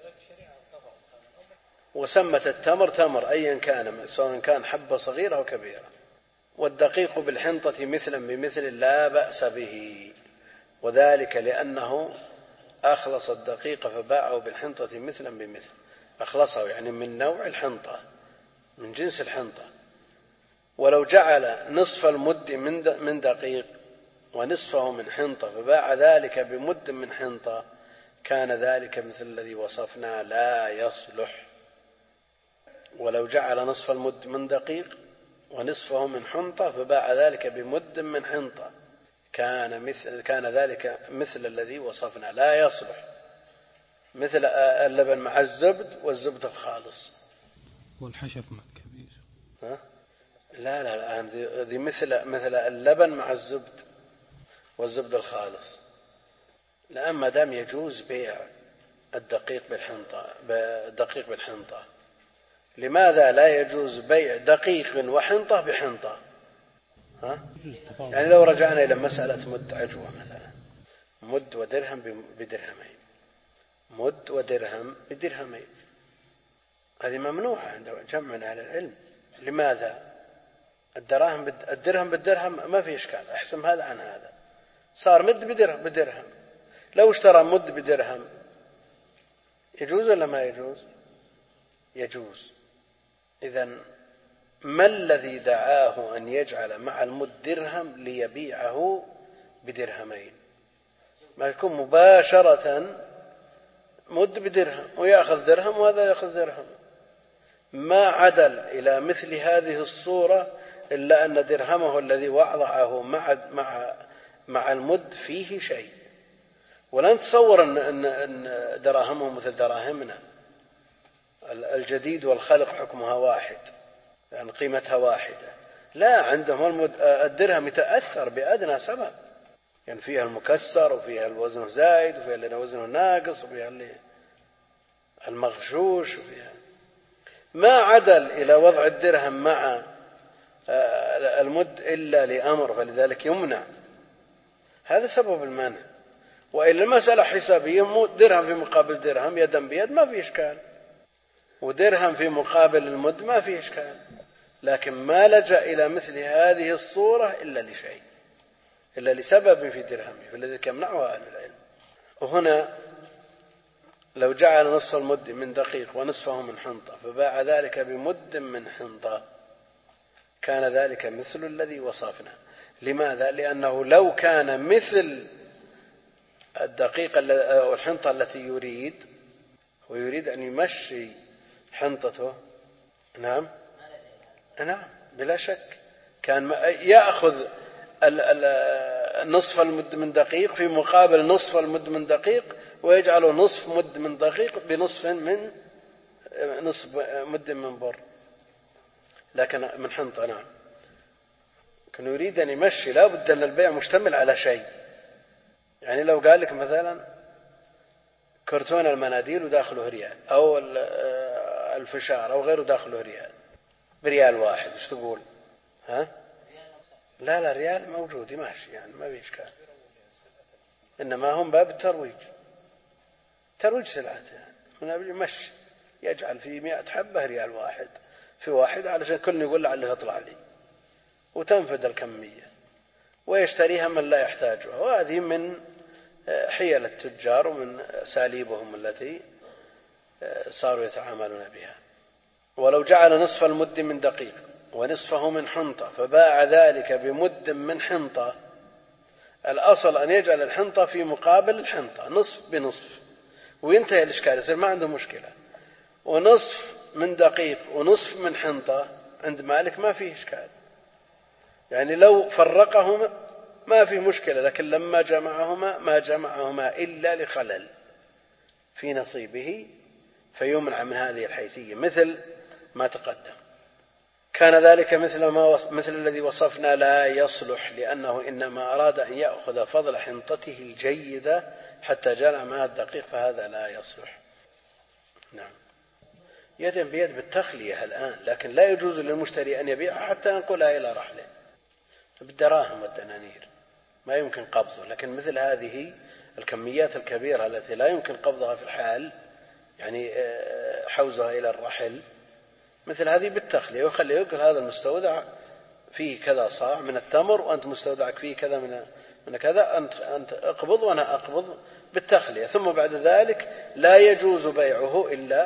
وسمت التمر تمر أيا كان، سواء كان حبة صغيرة أو كبيرة. والدقيق بالحنطة مثلا بمثل لا بأس به، وذلك لأنه أخلص الدقيق فباعه بالحنطة مثلا بمثل. أخلصه يعني من نوع الحنطة، من جنس الحنطة. ولو جعل نصف المد من دقيق ونصفه من حنطة فباع ذلك بمد من حنطة كان ذلك مثل الذي وصفنا لا يصلح. ولو جعل نصف المد من دقيق ونصفه من حنطة فباع ذلك بمد من حنطة كان ذلك مثل الذي وصفنا لا يصلح، مثل اللبن مع الزبد والزبد الخالص. والحشف مع الكبيس. لا ذي مثل اللبن مع الزبد والزبد الخالص. لأن ما دام يجوز بيع الدقيق بالحنطة، لماذا لا يجوز بيع دقيق وحنطة بحنطة؟ يعني لو رجعنا إلى مسألة مد عجوة مثلا، مد ودرهم بدرهمين، مد ودرهم بدرهمين، هذه ممنوعة عند جمع من أهل العلم. لماذا؟ الدرهم بالدرهم ما في إشكال، أحسم هذا عن هذا، صار مد بدرهم. لو اشترى مد بدرهم يجوز ولا ما يجوز؟ يجوز. إذن ما الذي دعاه أن يجعل مع المد درهم ليبيعه بدرهمين؟ ما يكون مباشرة مد بدرهم ويأخذ درهم وهذا يأخذ درهم. ما عدل إلى مثل هذه الصورة إلا أن درهمه الذي وضعه مع المد فيه شيء. ولا نتصور أن دراهمه مثل دراهمنا، الجديد والخلق حكمها واحد، يعني قيمتها واحدة. لا، عندهم الدرهم يتأثر بأدنى سبب، يعني فيها المكسر وفيها الوزن زايد وفيها اللي وزنه ناقص وفيها اللي المغشوش وفيها. ما عدل إلى وضع الدرهم مع المد إلا لأمر، فلذلك يمنع. هذا سبب المنع. وإلا المسألة حسابية، درهم في مقابل درهم يدا بيد ما في إشكال، ودرهم في مقابل المد ما في إشكال. لكن ما لجأ إلى مثل هذه الصورة إلا لشيء، إلا لسبب في درهمه، فلذلك يمنعها أهل العلم. وهنا لو جعل نصف المد من دقيق ونصفه من حنطة فباع ذلك بمد من حنطة كان ذلك مثل الذي وصفنا. لماذا؟ لأنه لو كان مثل الدقيق أو الحنطة التي يريد ويريد أن يمشي حنطته، نعم بلا شك كان يأخذ نصف المد من دقيق في مقابل نصف المد من دقيق، ويجعله نصف مد من دقيق بنصف مد من بر، لكن من حنطة. نعم، كان يريد أن يمشي لا بد أن البيع مشتمل على شيء. يعني لو قال لك مثلا كرتون المناديل وداخله ريال، أو الفشار أو غيره داخله ريال بريال واحد، وش تقول؟ لا ريال موجود ماشي، يعني ما بيشكال. إنما هم باب الترويج، ترويج سلعته، يعني يمشي يجعل في 100 حبة ريال واحد في واحد علشان كل يقول لعله يطلع لي، وتنفذ الكمية ويشتريها من لا يحتاجها. وهذه من حيل التجار ومن أساليبهم التي صاروا يتعاملون بها. ولو جعل نصف المد من دقيق ونصفه من حنطة فباع ذلك بمد من حنطة، الأصل أن يجعل الحنطة في مقابل الحنطة نصف بنصف وينتهي الإشكال، يصير ما عنده مشكلة. ونصف من دقيق ونصف من حنطة عند مالك ما فيه إشكال، يعني لو فرقهما ما في مشكلة، لكن لما جمعهما ما جمعهما إلا لخلل في نصيبه فيمنع من هذه الحيثية مثل ما تقدم. كان ذلك مثل الذي وصفنا لا يصلح، لأنه إنما أراد أن يأخذ فضل حنطته الجيدة حتى جمع مع الدقيق، فهذا لا يصلح. نعم، يدا بيد بالتخلية الآن، لكن لا يجوز للمشتري أن يبيعها حتى ينقلها إلى رحله بالدراهم والدنانير، ما يمكن قبضه. لكن مثل هذه الكميات الكبيرة التي لا يمكن قبضها في الحال، يعني حوزها إلى الرحل، مثل هذه بالتخلية، ويخليه يقول هذا المستودع فيه كذا صاع من التمر، وأنت مستودعك فيه كذا من كذا، أنت أقبض وأنا أقبض بالتخلية. ثم بعد ذلك لا يجوز بيعه إلا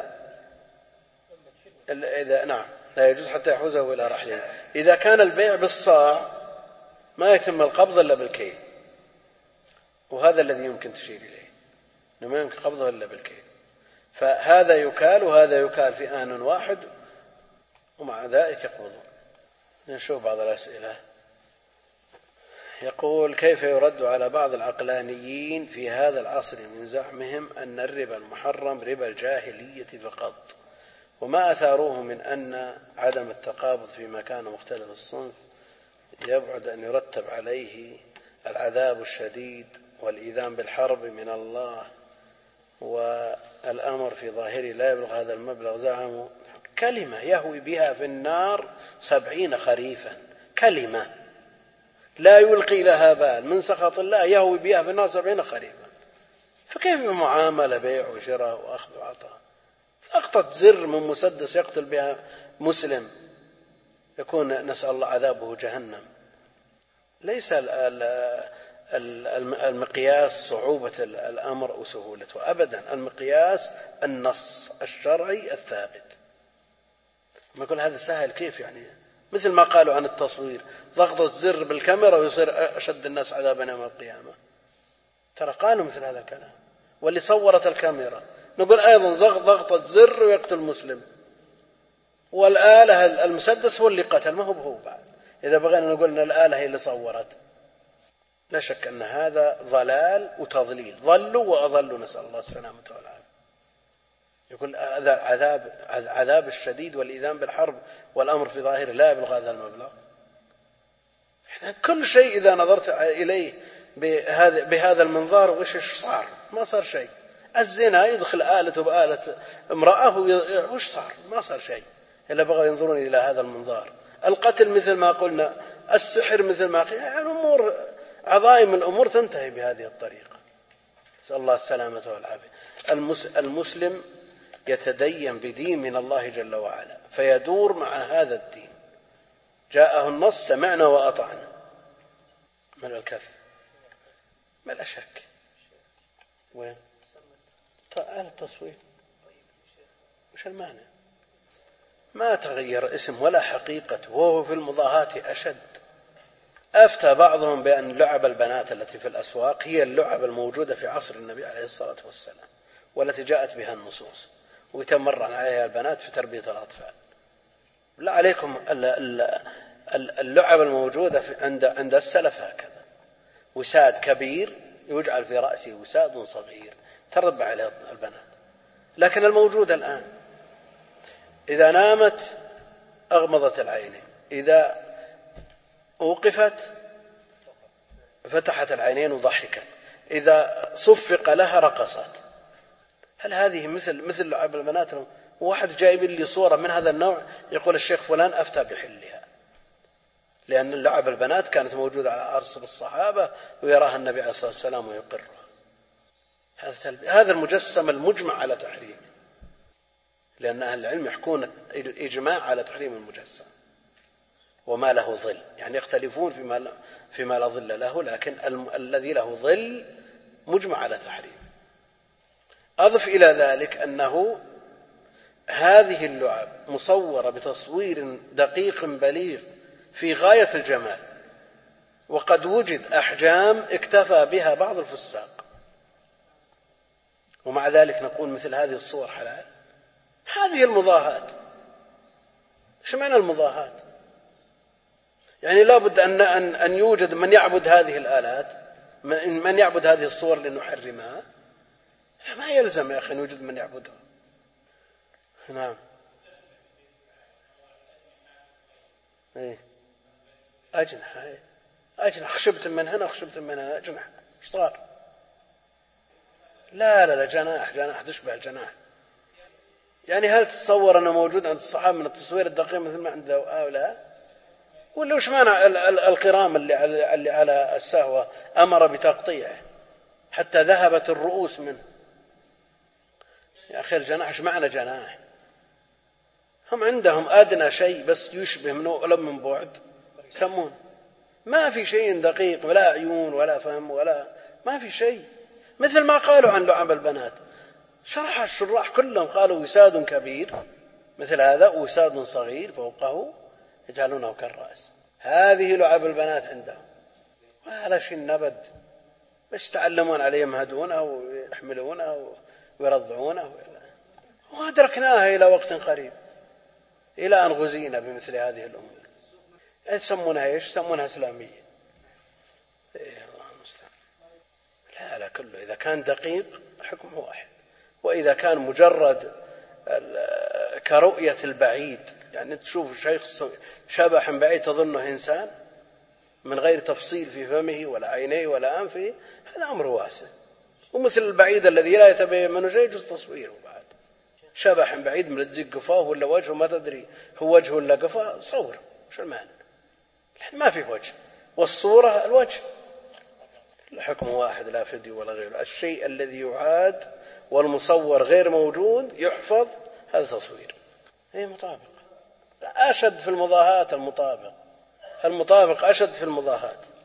إذا لا يجوز حتى يحوزه إلى رحله. إذا كان البيع بالصاع ما يتم القبض إلا بالكيل، وهذا الذي يمكن تشير إليه، إنه ما يمكن قبضه إلا بالكيل. فهذا يكال وهذا يكال في آن واحد، ومع ذلك يقبضون. نشوف بعض الأسئلة. يقول: كيف يرد على بعض العقلانيين في هذا العصر من زعمهم أن الربا المحرم ربا الجاهلية فقط، وما أثاروه من أن عدم التقابض فيما كان مختلف الصنف يبعد أن يرتب عليه العذاب الشديد والإيذان بالحرب من الله، والأمر في ظاهره لا يبلغ هذا المبلغ. زعموا كلمة يهوي بها في النار 70 خريفا، كلمة لا يلقي لها بال من سخط الله يهوي بها في النار 70 خريفا. فكيف معاملة بيع وشراء وأخذ وعطاء؟ أقطة زر من مسدس يقتل بها مسلم يكون نسأل الله عذابه جهنم. ليس المقياس صعوبة الأمر أو سهولته أبدا، المقياس النص الشرعي الثابت. ما يقول هذا سهل كيف يعني؟ مثل ما قالوا عن التصوير، ضغطة زر بالكاميرا ويصير أشد الناس عذابا يوم القيامة. ترى قالوا مثل هذا الكلام. واللي صورت الكاميرا نقول أيضا ضغطة زر ويقتل مسلم، والآلة المسدس هو اللي قتل، ما هو بعد. إذا بغينا نقول أن الآلة هي اللي صورت، لا شك أن هذا ضلال وتضليل، ضلوا وأضلوا، نسأل الله السلامة والعافية. يقول عذاب الشديد والإذان بالحرب والأمر في ظاهره لا يبلغ هذا المبلغ. كل شيء إذا نظرت إليه بهذا المنظار وش صار؟ ما صار شيء. الزنا يدخل آلته بآلة امرأة وش صار؟ ما صار شيء إلا بغوا ينظرون إلى هذا المنظار. القتل مثل ما قلنا، السحر مثل ما قلنا، يعني أمور عظائم الأمور تنتهي بهذه الطريقة. نسأل الله السلامة والعافية. المسلم يتدين بدين من الله جل وعلا فيدور مع هذا الدين. جاءه النص سمعنا وأطعنا، من الكف ما لا شك. وين آلة التصوير وش المانع؟ ما تغير اسم ولا حقيقة، وهو في المضاهاة أشد. أفتى بعضهم بأن لعب البنات التي في الأسواق هي اللعب الموجودة في عصر النبي عليه الصلاة والسلام، والتي جاءت بها النصوص ويتمرن عليها البنات في تربية الأطفال. لا عليكم، اللعب الموجودة عند السلف هكذا: وساد كبير يجعل في رأسه وساد صغير تربى عليه البنات. لكن الموجود الآن إذا نامت أغمضت العينين، إذا أوقفت فتحت العينين وضحكت، إذا صفق لها رقصت. هل هذه مثل لعب البنات؟ واحد جايب لي صورة من هذا النوع يقول الشيخ فلان أفتى بحلها، لأن لعب البنات كانت موجودة على عصر الصحابة ويراها النبي عليه الصلاة والسلام ويقرها. هذا المجسم المجمع على تحريمه، لأن أهل العلم يحكون إجماع على تحريم المجسم وما له ظل، يعني يختلفون فيما لا ظل له، لكن الذي له ظل مجمع على تحريمه. أضف إلى ذلك أنه هذه اللعب مصورة بتصوير دقيق بليغ في غاية الجمال، وقد وجد أحجام اكتفى بها بعض الفساق، ومع ذلك نقول مثل هذه الصور حلال. هذه المضاهات. ايش معنى المضاهات؟ يعني لا بد أن يوجد من يعبد هذه الآلات، من يعبد هذه الصور لنحرمها. ما يلزم يا أخي أن يوجد من يعبدها. نعم. إيه؟ أجنح خشبت من هنا خشبت من هنا، أجنح إيش صار؟ لا جناح تشبه الجناح. يعني هل تتصور أنه موجود عند الصحابة من التصوير الدقيق مثل ما عند هؤلاء؟ ولا وش معنى القرام اللي على السهوة أمر بتقطيعه حتى ذهبت الرؤوس منه؟ يا أخي الجناح إيش معنى جناح؟ هم عندهم أدنى شيء بس يشبه منه ولم من بعد يسمون. ما في شيء دقيق، ولا عيون ولا فم ولا ما في شيء. مثل ما قالوا عن لعب البنات، شرح الشراح كلهم قالوا وساد كبير مثل هذا وساد صغير فوقه يجعلونه كالرأس. هذه لعب البنات عندهم، ولا شيء نبد، بس تعلمون عليه يمهدونه ويحملونه ويرضعونه، وأدركناها إلى وقت قريب إلى أن غزينا بمثل هذه الأمور. يسمونها إيش؟ يسمونها إسلامية. الله المستعان. لا كله إذا كان دقيق حكمه واحد، وإذا كان مجرد كرؤية البعيد، يعني تشوف شيخ شبح بعيد تظنه إنسان من غير تفصيل في فمه ولا عينيه ولا أنفه، هذا أمر واسع. ومثل البعيد الذي لا يتبين منه شيء يجوز تصويره بعد. شبح بعيد من الزق قفاه ولا وجهه ما تدري هو وجهه ولا قفاه، صور شو المعنى؟ ما في وجه، والصورة الوجه. الحكم واحد لا فدي ولا غير. الشيء الذي يعاد والمصور غير موجود يحفظ، هذا تصوير. هي مطابق. أشد في المضاهات المطابق أشد في المضاهات.